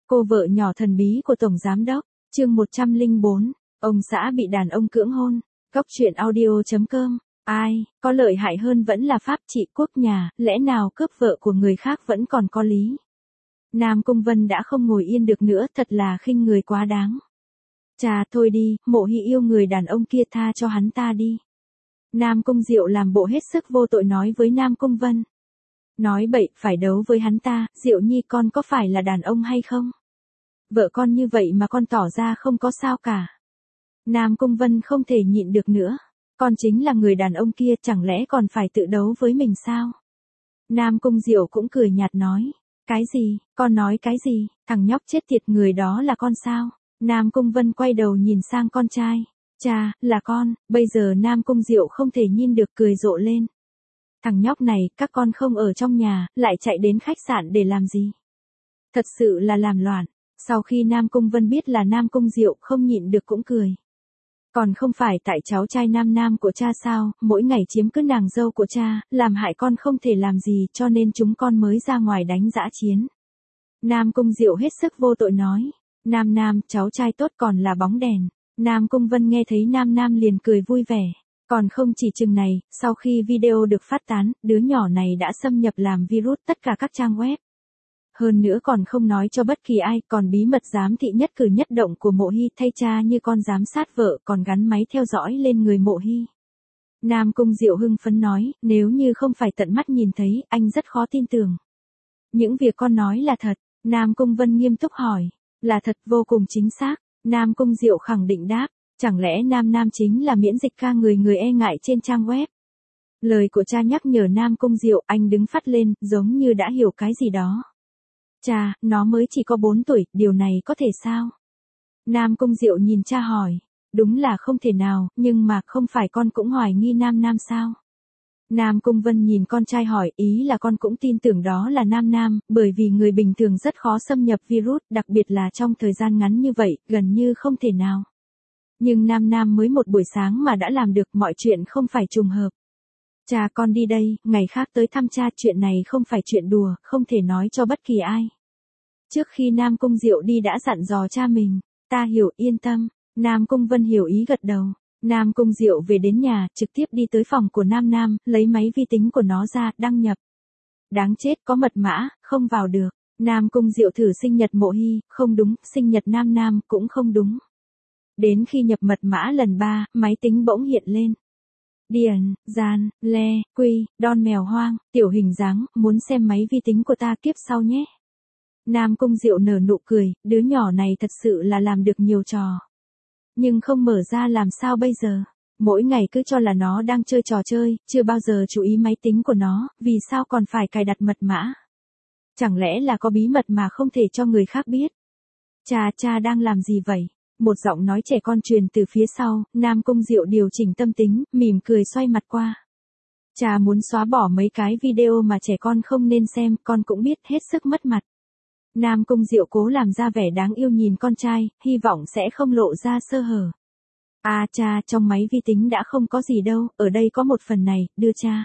Cô vợ nhỏ thần bí của Tổng Giám Đốc, chương 104, ông xã bị đàn ông cưỡng hôn, Góc truyện audio.com, ai, có lợi hại hơn vẫn là pháp trị quốc nhà, lẽ nào cướp vợ của người khác vẫn còn có lý. Nam Cung Vân đã không ngồi yên được nữa, thật là khinh người quá đáng. Chà thôi đi, Mộ Hy yêu người đàn ông kia, tha cho hắn ta đi. Nam Cung Diệu làm bộ hết sức vô tội nói với Nam Cung Vân. Nói bậy, phải đấu với hắn ta, Diệu Nhi con có phải là đàn ông hay không? Vợ con như vậy mà con tỏ ra không có sao cả. Nam Cung Vân không thể nhịn được nữa. Con chính là người đàn ông kia, chẳng lẽ còn phải tự đấu với mình sao? Nam Cung Diệu cũng cười nhạt nói. Cái gì, con nói cái gì, thằng nhóc chết tiệt, người đó là con sao? Nam Cung Vân quay đầu nhìn sang con trai. Cha, là con, bây giờ Nam Cung Diệu không thể nhìn được, cười rộ lên. Thằng nhóc này, các con không ở trong nhà, lại chạy đến khách sạn để làm gì? Thật sự là làm loạn. Sau khi Nam Cung Vân biết là Nam Cung Diệu, không nhịn được cũng cười. Còn không phải tại cháu trai Nam của cha sao, mỗi ngày chiếm cứ nàng dâu của cha, làm hại con không thể làm gì, cho nên chúng con mới ra ngoài đánh dã chiến. Nam Cung Diệu hết sức vô tội nói. Nam, cháu trai tốt còn là bóng đèn. Nam Cung Vân nghe thấy Nam liền cười vui vẻ. Còn không chỉ chừng này, sau khi video được phát tán, đứa nhỏ này đã xâm nhập làm virus tất cả các trang web. Hơn nữa còn không nói cho bất kỳ ai, còn bí mật giám thị nhất cử nhất động của Mộ Hy, thay cha như con giám sát vợ, còn gắn máy theo dõi lên người Mộ Hy. Nam Cung Diệu hưng phấn nói, nếu như không phải tận mắt nhìn thấy, anh rất khó tin tưởng. Những việc con nói là thật. Nam Cung Vân nghiêm túc hỏi. Là thật, vô cùng chính xác. Nam Cung Diệu khẳng định đáp. Chẳng lẽ Nam chính là miễn dịch ca người e ngại trên trang web? Lời của cha nhắc nhở Nam Cung Diệu, anh đứng phắt lên, giống như đã hiểu cái gì đó. Cha, nó mới chỉ có 4 tuổi, điều này có thể sao? Nam Cung Diệu nhìn cha hỏi. Đúng là không thể nào, nhưng mà không phải con cũng hoài nghi Nam sao? Nam Cung Vân nhìn con trai hỏi, ý là con cũng tin tưởng đó là Nam, bởi vì người bình thường rất khó xâm nhập virus, đặc biệt là trong thời gian ngắn như vậy, gần như không thể nào. Nhưng Nam mới một buổi sáng mà đã làm được, mọi chuyện không phải trùng hợp. Cha, con đi đây, ngày khác tới thăm cha, chuyện này không phải chuyện đùa, không thể nói cho bất kỳ ai. Trước khi Nam Cung Diệu đi đã dặn dò cha mình. Ta hiểu, yên tâm. Nam Cung Vân hiểu ý gật đầu. Nam Cung Diệu về đến nhà, trực tiếp đi tới phòng của Nam, lấy máy vi tính của nó ra, đăng nhập. Đáng chết, có mật mã, không vào được. Nam Cung Diệu thử sinh nhật Mộ Hy, không đúng, sinh nhật Nam cũng không đúng. Đến khi nhập mật mã lần 3, máy tính bỗng hiện lên. Điền, Gian, Le, Quy, Don mèo hoang, tiểu hình dáng, muốn xem máy vi tính của ta kiếp sau nhé. Nam Cung Diệu nở nụ cười, đứa nhỏ này thật sự là làm được nhiều trò. Nhưng không mở ra làm sao bây giờ? Mỗi ngày cứ cho là nó đang chơi trò chơi, chưa bao giờ chú ý máy tính của nó, vì sao còn phải cài đặt mật mã? Chẳng lẽ là có bí mật mà không thể cho người khác biết? Cha đang làm gì vậy? Một giọng nói trẻ con truyền từ phía sau, Nam Cung Diệu điều chỉnh tâm tính, mỉm cười xoay mặt qua. Cha muốn xóa bỏ mấy cái video mà trẻ con không nên xem, con cũng biết, hết sức mất mặt. Nam Cung Diệu cố làm ra vẻ đáng yêu nhìn con trai, hy vọng sẽ không lộ ra sơ hở. Cha, trong máy vi tính đã không có gì đâu, ở đây có một phần này, đưa cha.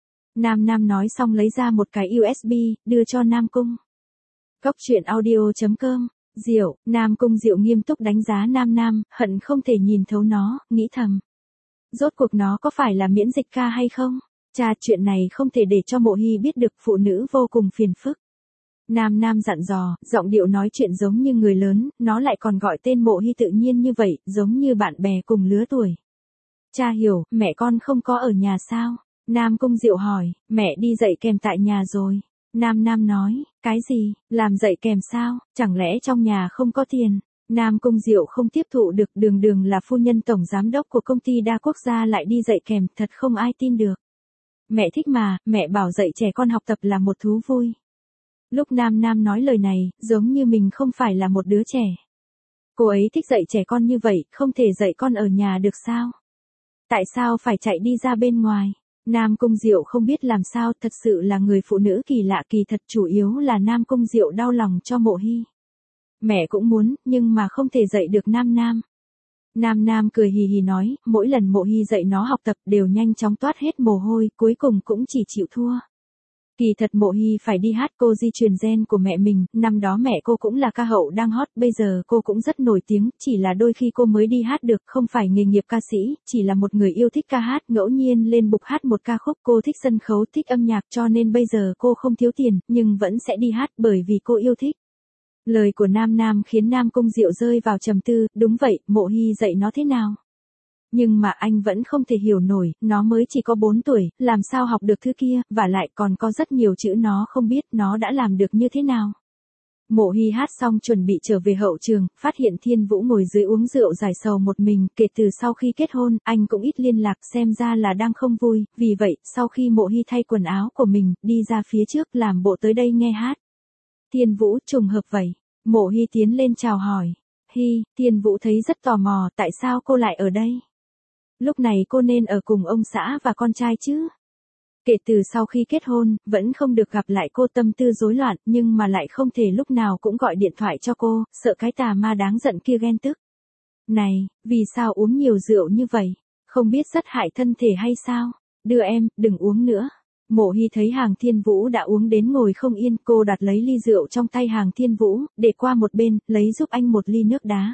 Nam nói xong lấy ra một cái USB, đưa cho Nam Cung. Góc truyện audio.com, Diệu, Nam Cung Diệu nghiêm túc đánh giá Nam, hận không thể nhìn thấu nó, nghĩ thầm. Rốt cuộc nó có phải là miễn dịch ca hay không? Cha, chuyện này không thể để cho Mộ Hy biết được, phụ nữ vô cùng phiền phức. Nam dặn dò, giọng điệu nói chuyện giống như người lớn, nó lại còn gọi tên Mộ Hy tự nhiên như vậy, giống như bạn bè cùng lứa tuổi. Cha hiểu, mẹ con không có ở nhà sao? Nam Cung Diệu hỏi, mẹ đi dạy kèm tại nhà rồi. Nam nói, cái gì, làm dạy kèm sao, chẳng lẽ trong nhà không có tiền? Nam Cung Diệu không tiếp thụ được, đường là phu nhân tổng giám đốc của công ty đa quốc gia lại đi dạy kèm, thật không ai tin được. Mẹ thích mà, mẹ bảo dạy trẻ con học tập là một thú vui. Lúc Nam nói lời này, giống như mình không phải là một đứa trẻ. Cô ấy thích dạy trẻ con như vậy, không thể dạy con ở nhà được sao? Tại sao phải chạy đi ra bên ngoài? Nam Cung Diệu không biết làm sao, thật sự là người phụ nữ kỳ lạ, kỳ thật, chủ yếu là Nam Cung Diệu đau lòng cho Mộ Hy. Mẹ cũng muốn, nhưng mà không thể dạy được Nam. Nam cười hì hì nói, mỗi lần Mộ Hy dạy nó học tập đều nhanh chóng toát hết mồ hôi, cuối cùng cũng chỉ chịu thua. Kỳ thật Mộ Hy phải đi hát, cô di truyền gen của mẹ mình, năm đó mẹ cô cũng là ca hậu đang hot, bây giờ cô cũng rất nổi tiếng, chỉ là đôi khi cô mới đi hát được, không phải nghề nghiệp ca sĩ, chỉ là một người yêu thích ca hát, ngẫu nhiên lên bục hát một ca khúc, cô thích sân khấu, thích âm nhạc cho nên bây giờ cô không thiếu tiền, nhưng vẫn sẽ đi hát bởi vì cô yêu thích. Lời của Nam Nam khiến Nam Cung Diệu rơi vào trầm tư, đúng vậy, Mộ Hy dạy nó thế nào? Nhưng mà anh vẫn không thể hiểu nổi, nó mới chỉ có 4 tuổi, làm sao học được thứ kia, và lại còn có rất nhiều chữ nó không biết, nó đã làm được như thế nào. Mộ Hy hát xong chuẩn bị trở về hậu trường, phát hiện Thiên Vũ ngồi dưới uống rượu giải sầu một mình, kể từ sau khi kết hôn, anh cũng ít liên lạc, xem ra là đang không vui, vì vậy, sau khi Mộ Hy thay quần áo của mình, đi ra phía trước làm bộ tới đây nghe hát. Thiên Vũ, trùng hợp vậy. Mộ Hy tiến lên chào hỏi. Hy, Thiên Vũ thấy rất tò mò, tại sao cô lại ở đây? Lúc này cô nên ở cùng ông xã và con trai chứ. Kể từ sau khi kết hôn, vẫn không được gặp lại cô, tâm tư rối loạn, nhưng mà lại không thể lúc nào cũng gọi điện thoại cho cô, sợ cái tà ma đáng giận kia ghen tức. Này, vì sao uống nhiều rượu như vậy? Không biết rất hại thân thể hay sao? Đưa em, đừng uống nữa. Mộ Hy thấy Hàng Thiên Vũ đã uống đến ngồi không yên, cô đặt lấy ly rượu trong tay Hàng Thiên Vũ, để qua một bên, lấy giúp anh một ly nước đá.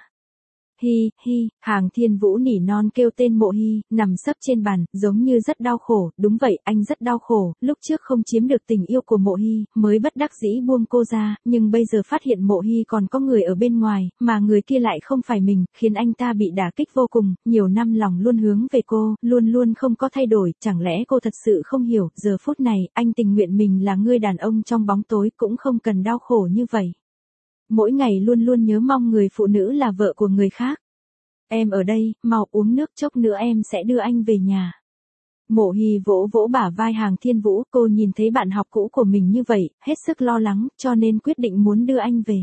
Hy, Hy, Hàng Thiên Vũ nỉ non kêu tên Mộ Hy, nằm sấp trên bàn, giống như rất đau khổ, đúng vậy, anh rất đau khổ, lúc trước không chiếm được tình yêu của Mộ Hy, mới bất đắc dĩ buông cô ra, nhưng bây giờ phát hiện Mộ Hy còn có người ở bên ngoài, mà người kia lại không phải mình, khiến anh ta bị đả kích vô cùng, nhiều năm lòng luôn hướng về cô, luôn luôn không có thay đổi, chẳng lẽ cô thật sự không hiểu, giờ phút này, anh tình nguyện mình là người đàn ông trong bóng tối, cũng không cần đau khổ như vậy. Mỗi ngày luôn luôn nhớ mong người phụ nữ là vợ của người khác. Em ở đây, mau uống nước, chốc nữa em sẽ đưa anh về nhà. Mộ Hy vỗ vỗ bả vai Hàng Thiên Vũ, cô nhìn thấy bạn học cũ của mình như vậy, hết sức lo lắng, cho nên quyết định muốn đưa anh về.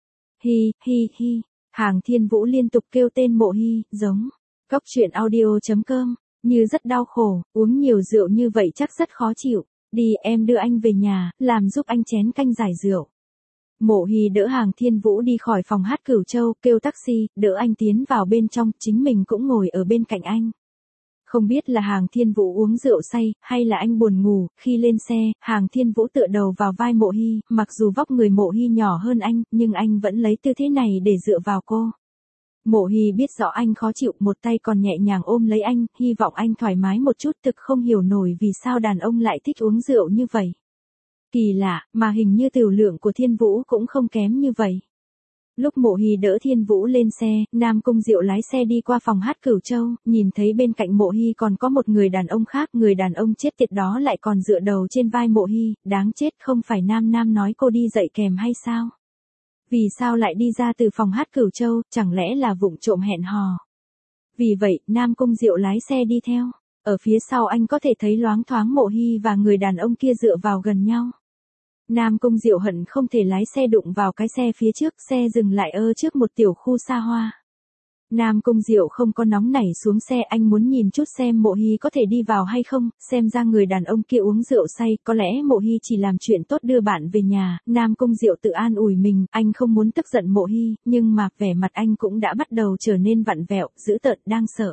Hy, Hy, Hy, Hàng Thiên Vũ liên tục kêu tên Mộ Hy, giống. Cóc truyện audio.com, như rất đau khổ, uống nhiều rượu như vậy chắc rất khó chịu. Đi, em đưa anh về nhà, làm giúp anh chén canh giải rượu. Mộ Hy đỡ Hàng Thiên Vũ đi khỏi phòng hát Cửu Châu, kêu taxi, đỡ anh tiến vào bên trong, chính mình cũng ngồi ở bên cạnh anh. Không biết là Hàng Thiên Vũ uống rượu say, hay là anh buồn ngủ, khi lên xe, Hàng Thiên Vũ tựa đầu vào vai Mộ Hy, mặc dù vóc người Mộ Hy nhỏ hơn anh, nhưng anh vẫn lấy tư thế này để dựa vào cô. Mộ Hy biết rõ anh khó chịu, một tay còn nhẹ nhàng ôm lấy anh, hy vọng anh thoải mái một chút, thực không hiểu nổi vì sao đàn ông lại thích uống rượu như vậy. Kỳ lạ, mà hình như tiểu lượng của Thiên Vũ cũng không kém như vậy. Lúc Mộ Hy đỡ Thiên Vũ lên xe, Nam Cung Diệu lái xe đi qua phòng hát Cửu Châu, nhìn thấy bên cạnh Mộ Hy còn có một người đàn ông khác, người đàn ông chết tiệt đó lại còn dựa đầu trên vai Mộ Hy, đáng chết, không phải Nam Nam nói cô đi dạy kèm hay sao? Vì sao lại đi ra từ phòng hát Cửu Châu, chẳng lẽ là vụng trộm hẹn hò? Vì vậy, Nam Cung Diệu lái xe đi theo. Ở phía sau anh có thể thấy loáng thoáng Mộ Hy và người đàn ông kia dựa vào gần nhau. Nam Cung Diệu hận không thể lái xe đụng vào cái xe phía trước, xe dừng lại trước một tiểu khu xa hoa. Nam Cung Diệu không có nóng nảy xuống xe, anh muốn nhìn chút xem Mộ Hy có thể đi vào hay không, xem ra người đàn ông kia uống rượu say, có lẽ Mộ Hy chỉ làm chuyện tốt đưa bạn về nhà, Nam Cung Diệu tự an ủi mình, anh không muốn tức giận Mộ Hy, nhưng mà vẻ mặt anh cũng đã bắt đầu trở nên vặn vẹo, dữ tợn, đang sợ.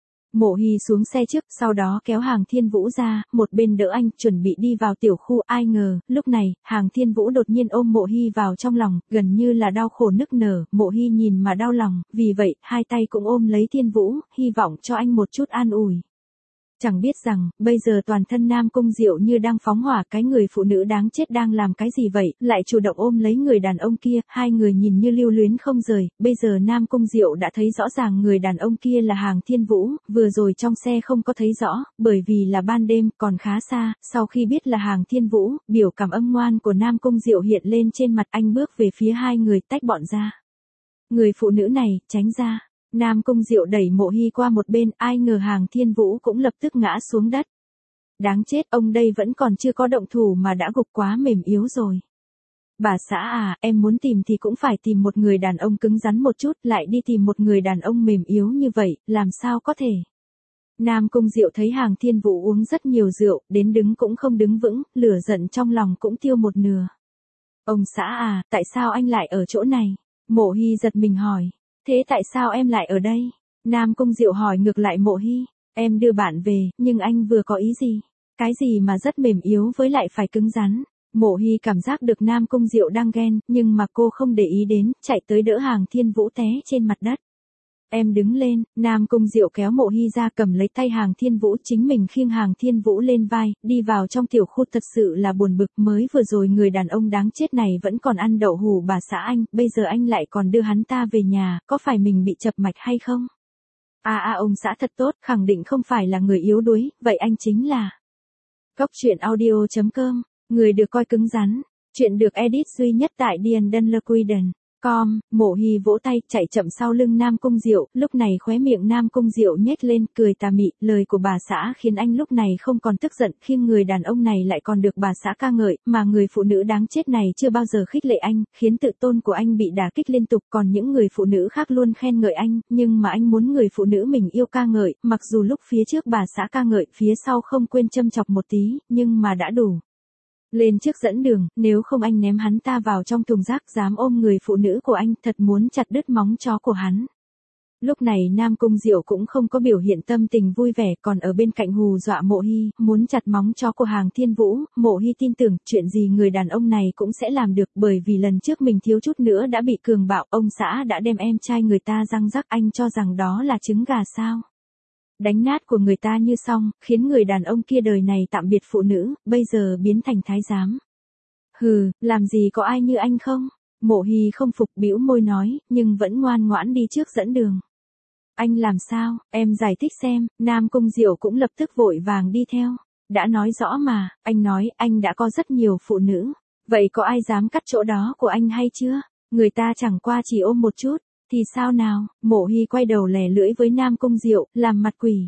Mộ Hy xuống xe trước, sau đó kéo Hàng Thiên Vũ ra, một bên đỡ anh, chuẩn bị đi vào tiểu khu, ai ngờ, lúc này, Hàng Thiên Vũ đột nhiên ôm Mộ Hy vào trong lòng, gần như là đau khổ nức nở, Mộ Hy nhìn mà đau lòng, vì vậy, hai tay cũng ôm lấy Thiên Vũ, hy vọng cho anh một chút an ủi. Chẳng biết rằng, bây giờ toàn thân Nam Cung Diệu như đang phóng hỏa, cái người phụ nữ đáng chết đang làm cái gì vậy, lại chủ động ôm lấy người đàn ông kia, hai người nhìn như lưu luyến không rời, bây giờ Nam Cung Diệu đã thấy rõ ràng người đàn ông kia là Hàng Thiên Vũ, vừa rồi trong xe không có thấy rõ, bởi vì là ban đêm, còn khá xa, sau khi biết là Hàng Thiên Vũ, biểu cảm âm ngoan của Nam Cung Diệu hiện lên trên mặt anh, bước về phía hai người, tách bọn ra. Người phụ nữ này, tránh ra. Nam Cung Diệu đẩy Mộ Hy qua một bên, ai ngờ Hàng Thiên Vũ cũng lập tức ngã xuống đất. Đáng chết, ông đây vẫn còn chưa có động thủ mà đã gục quá mềm yếu rồi. Bà xã à, em muốn tìm thì cũng phải tìm một người đàn ông cứng rắn một chút, lại đi tìm một người đàn ông mềm yếu như vậy, làm sao có thể. Nam Cung Diệu thấy Hàng Thiên Vũ uống rất nhiều rượu, đến đứng cũng không đứng vững, lửa giận trong lòng cũng tiêu một nửa. Ông xã à, tại sao anh lại ở chỗ này? Mộ Hy giật mình hỏi. Thế tại sao em lại ở đây? Nam Cung Diệu hỏi ngược lại Mộ Hy. Em đưa bạn về, nhưng anh vừa có ý gì? Cái gì mà rất mềm yếu với lại phải cứng rắn. Mộ Hy cảm giác được Nam Cung Diệu đang ghen, nhưng mà cô không để ý đến, chạy tới đỡ Hàng Thiên Vũ té trên mặt đất. Em đứng lên, Nam Cung Diệu kéo Mộ Hy ra cầm lấy tay Hàng Thiên Vũ, chính mình khiêng Hàng Thiên Vũ lên vai, đi vào trong tiểu khu. Thật sự là buồn bực, mới vừa rồi người đàn ông đáng chết này vẫn còn ăn đậu hủ bà xã anh, bây giờ anh lại còn đưa hắn ta về nhà, có phải mình bị chập mạch hay không? Ông xã thật tốt, khẳng định không phải là người yếu đuối, vậy anh chính là... Cóc truyện audio.com, người được coi cứng rắn, chuyện được edit duy nhất tại DianDunlequiden.com. Mộ Hy vỗ tay, chạy chậm sau lưng Nam Cung Diệu, lúc này khóe miệng Nam Cung Diệu nhếch lên, cười tà mị, lời của bà xã khiến anh lúc này không còn tức giận, khiêng người đàn ông này lại còn được bà xã ca ngợi, mà người phụ nữ đáng chết này chưa bao giờ khích lệ anh, khiến tự tôn của anh bị đả kích liên tục, còn những người phụ nữ khác luôn khen ngợi anh, nhưng mà anh muốn người phụ nữ mình yêu ca ngợi, mặc dù lúc phía trước bà xã ca ngợi, phía sau không quên châm chọc một tí, nhưng mà đã đủ. Lên trước dẫn đường, nếu không anh ném hắn ta vào trong thùng rác, dám ôm người phụ nữ của anh, thật muốn chặt đứt móng chó của hắn. Lúc này Nam Cung Diệu cũng không có biểu hiện tâm tình vui vẻ, còn ở bên cạnh hù dọa Mộ Hy, muốn chặt móng chó của Hàng Thiên Vũ. Mộ Hy tin tưởng, chuyện gì người đàn ông này cũng sẽ làm được, bởi vì lần trước mình thiếu chút nữa đã bị cường bạo, ông xã đã đem em trai người ta răng rắc, anh cho rằng đó là trứng gà sao? Đánh nát của người ta như xong, khiến người đàn ông kia đời này tạm biệt phụ nữ, bây giờ biến thành thái giám. Hừ, làm gì có ai như anh không? Mộ Hy không phục, bĩu môi nói, nhưng vẫn ngoan ngoãn đi trước dẫn đường. Anh làm sao, em giải thích xem. Nam Cung Diệu cũng lập tức vội vàng đi theo. Đã nói rõ mà, anh nói anh đã có rất nhiều phụ nữ. Vậy có ai dám cắt chỗ đó của anh hay chưa? Người ta chẳng qua chỉ ôm một chút. Thì sao nào? Mộ Hy quay đầu lè lưỡi với Nam Cung Diệu, làm mặt quỷ.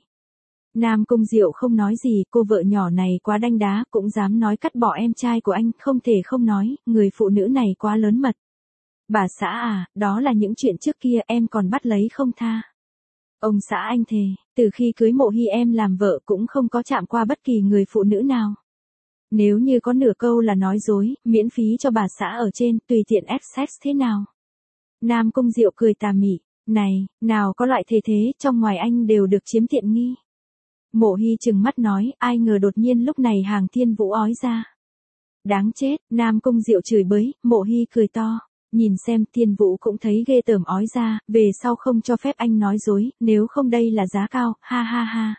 Nam Cung Diệu không nói gì, cô vợ nhỏ này quá đanh đá, cũng dám nói cắt bỏ em trai của anh, không thể không nói, người phụ nữ này quá lớn mật. Bà xã à, đó là những chuyện trước kia, em còn bắt lấy không tha. Ông xã anh thề, từ khi cưới Mộ Hy em làm vợ cũng không có chạm qua bất kỳ người phụ nữ nào. Nếu như có nửa câu là nói dối, miễn phí cho bà xã ở trên, tùy tiện ép sex thế nào. Nam Cung Diệu cười tà mị, này, nào có loại thế trong ngoài anh đều được chiếm tiện nghi. Mộ Hy trừng mắt nói, ai ngờ đột nhiên lúc này Hàng Thiên Vũ ói ra. Đáng chết, Nam Cung Diệu chửi bới, Mộ Hy cười to, nhìn xem Thiên Vũ cũng thấy ghê tởm ói ra, về sau không cho phép anh nói dối, nếu không đây là giá cao, ha ha ha.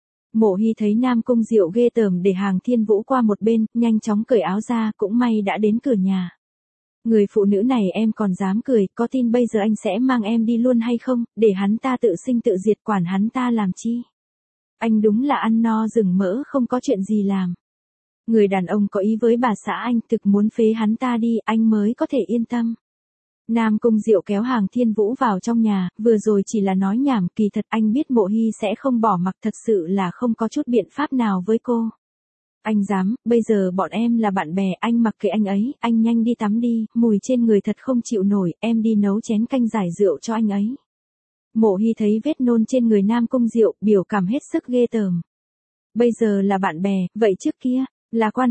Mộ Hy thấy Nam Cung Diệu ghê tởm để Hàng Thiên Vũ qua một bên, nhanh chóng cởi áo ra, cũng may đã đến cửa nhà. Người phụ nữ này em còn dám cười, có tin bây giờ anh sẽ mang em đi luôn hay không, để hắn ta tự sinh tự diệt, quản hắn ta làm chi. Anh đúng là ăn no rừng mỡ, không có chuyện gì làm. Người đàn ông có ý với bà xã anh, thực muốn phế hắn ta đi, anh mới có thể yên tâm. Nam Cung Diệu kéo Hàng Thiên Vũ vào trong nhà, vừa rồi chỉ là nói nhảm, kỳ thật anh biết Mộ Hy sẽ không bỏ mặc, thật sự là không có chút biện pháp nào với cô. Anh dám, bây giờ bọn em là bạn bè, anh mặc kệ anh ấy, anh nhanh đi tắm đi, mùi trên người thật không chịu nổi, em đi nấu chén canh giải rượu cho anh ấy. Mộ Hy thấy vết nôn trên người Nam Cung Diệu, biểu cảm hết sức ghê tởm. Bây giờ là bạn bè, vậy trước kia, là quan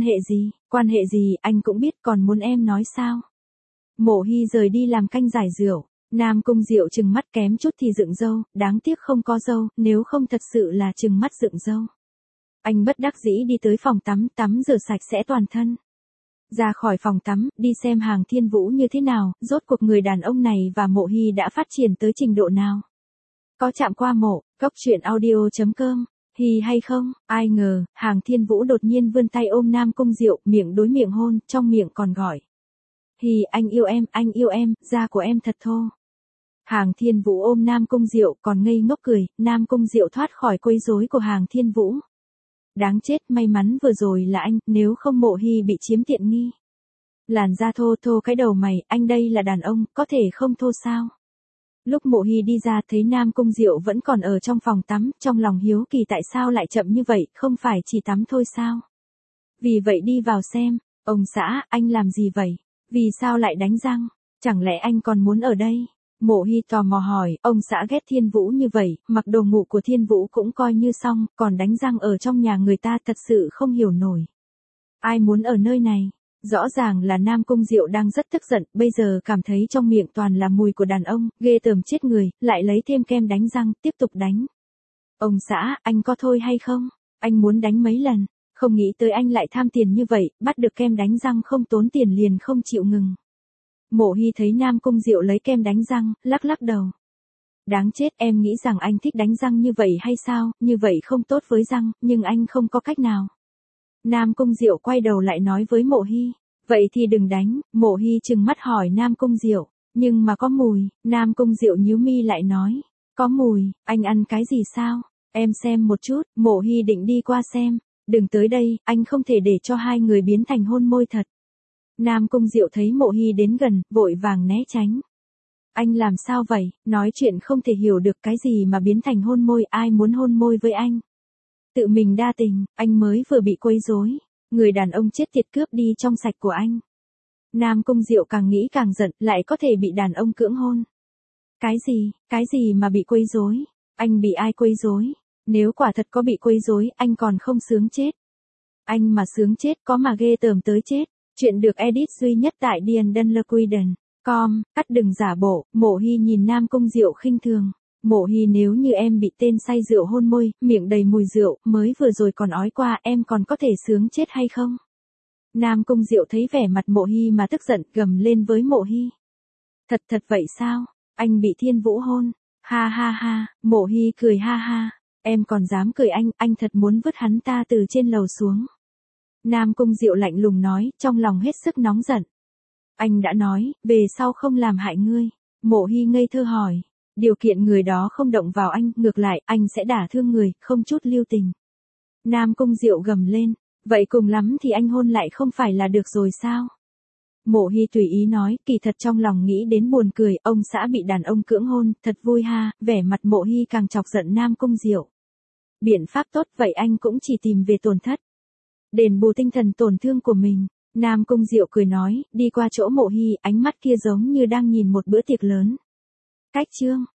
hệ gì, anh cũng biết, còn muốn em nói sao? Mộ Hy rời đi làm canh giải rượu, Nam Cung Diệu trừng mắt kém chút thì dựng râu, đáng tiếc không có râu, nếu không thật sự là trừng mắt dựng râu. Anh bất đắc dĩ đi tới phòng tắm rửa sạch sẽ toàn thân. Ra khỏi phòng tắm, đi xem Hàng Thiên Vũ như thế nào, rốt cuộc người đàn ông này và Mộ Hy đã phát triển tới trình độ nào. Có chạm qua mộ, cóc truyện audio.com, Hy hay không, ai ngờ, Hàng Thiên Vũ đột nhiên vươn tay ôm Nam Cung Diệu, miệng đối miệng hôn, trong miệng còn gọi. Hy, anh yêu em, da của em thật thô. Hàng Thiên Vũ ôm Nam Cung Diệu, còn ngây ngốc cười, Nam Cung Diệu thoát khỏi quấy rối của Hàng Thiên Vũ. Đáng chết, may mắn vừa rồi là anh, nếu không Mộ Hy bị chiếm tiện nghi. Làn da thô cái đầu mày, anh đây là đàn ông, có thể không thô sao? Lúc Mộ Hy đi ra thấy Nam Cung Diệu vẫn còn ở trong phòng tắm, trong lòng hiếu kỳ tại sao lại chậm như vậy, không phải chỉ tắm thôi sao? Vì vậy đi vào xem, ông xã, anh làm gì vậy? Vì sao lại đánh răng? Chẳng lẽ anh còn muốn ở đây? Mộ Hy tò mò hỏi, ông xã ghét Thiên Vũ như vậy, mặc đồ ngủ của Thiên Vũ cũng coi như xong, còn đánh răng ở trong nhà người ta thật sự không hiểu nổi. Ai muốn ở nơi này? Rõ ràng là Nam Cung Diệu đang rất tức giận, bây giờ cảm thấy trong miệng toàn là mùi của đàn ông, ghê tởm chết người, lại lấy thêm kem đánh răng, tiếp tục đánh. Ông xã, anh có thôi hay không? Anh muốn đánh mấy lần? Không nghĩ tới anh lại tham tiền như vậy, bắt được kem đánh răng không tốn tiền liền không chịu ngừng. Mộ Hy thấy Nam Cung Diệu lấy kem đánh răng, lắc lắc đầu. Đáng chết, em nghĩ rằng anh thích đánh răng như vậy hay sao, như vậy không tốt với răng, nhưng anh không có cách nào. Nam Cung Diệu quay đầu lại nói với Mộ Hy, vậy thì đừng đánh. Mộ Hy trừng mắt hỏi Nam Cung Diệu, nhưng mà có mùi. Nam Cung Diệu nhíu mi lại nói, có mùi, anh ăn cái gì sao? Em xem một chút. Mộ Hy định đi qua xem, đừng tới đây, anh không thể để cho hai người biến thành hôn môi thật. Nam Cung Diệu thấy Mộ Hy đến gần, vội vàng né tránh. Anh làm sao vậy, nói chuyện không thể hiểu được cái gì mà biến thành hôn môi, ai muốn hôn môi với anh? Tự mình đa tình, anh mới vừa bị quấy rối, người đàn ông chết tiệt cướp đi trong sạch của anh. Nam Cung Diệu càng nghĩ càng giận, lại có thể bị đàn ông cưỡng hôn. Cái gì mà bị quấy rối? Anh bị ai quấy rối? Nếu quả thật có bị quấy rối, anh còn không sướng chết. Anh mà sướng chết có mà ghê tởm tới chết. Chuyện được edit duy nhất tại diandunlaquiden.com, cắt đừng giả bộ. Mộ Hy nhìn Nam Cung Diệu khinh thường. Mộ Hy, nếu như em bị tên say rượu hôn môi, miệng đầy mùi rượu, mới vừa rồi còn ói qua, em còn có thể sướng chết hay không? Nam Cung Diệu thấy vẻ mặt Mộ Hy mà tức giận, gầm lên với Mộ Hy. Thật vậy sao? Anh bị Thiên Vũ hôn? Ha ha ha. Mộ Hy cười ha ha. Em còn dám cười anh thật muốn vứt hắn ta từ trên lầu xuống. Nam Cung Diệu lạnh lùng nói, trong lòng hết sức nóng giận. Anh đã nói, về sau không làm hại ngươi. Mộ Hy ngây thơ hỏi. Điều kiện người đó không động vào anh, ngược lại, anh sẽ đả thương người, không chút lưu tình. Nam Cung Diệu gầm lên. Vậy cùng lắm thì anh hôn lại không phải là được rồi sao? Mộ Hy tùy ý nói, kỳ thật trong lòng nghĩ đến buồn cười, ông xã bị đàn ông cưỡng hôn, thật vui ha. Vẻ mặt Mộ Hy càng chọc giận Nam Cung Diệu. Biện pháp tốt vậy anh cũng chỉ tìm về tổn thất. Đền bù tinh thần tổn thương của mình. Nam Cung Diệu cười nói, đi qua chỗ Mộ Hy, ánh mắt kia giống như đang nhìn một bữa tiệc lớn. Cách chương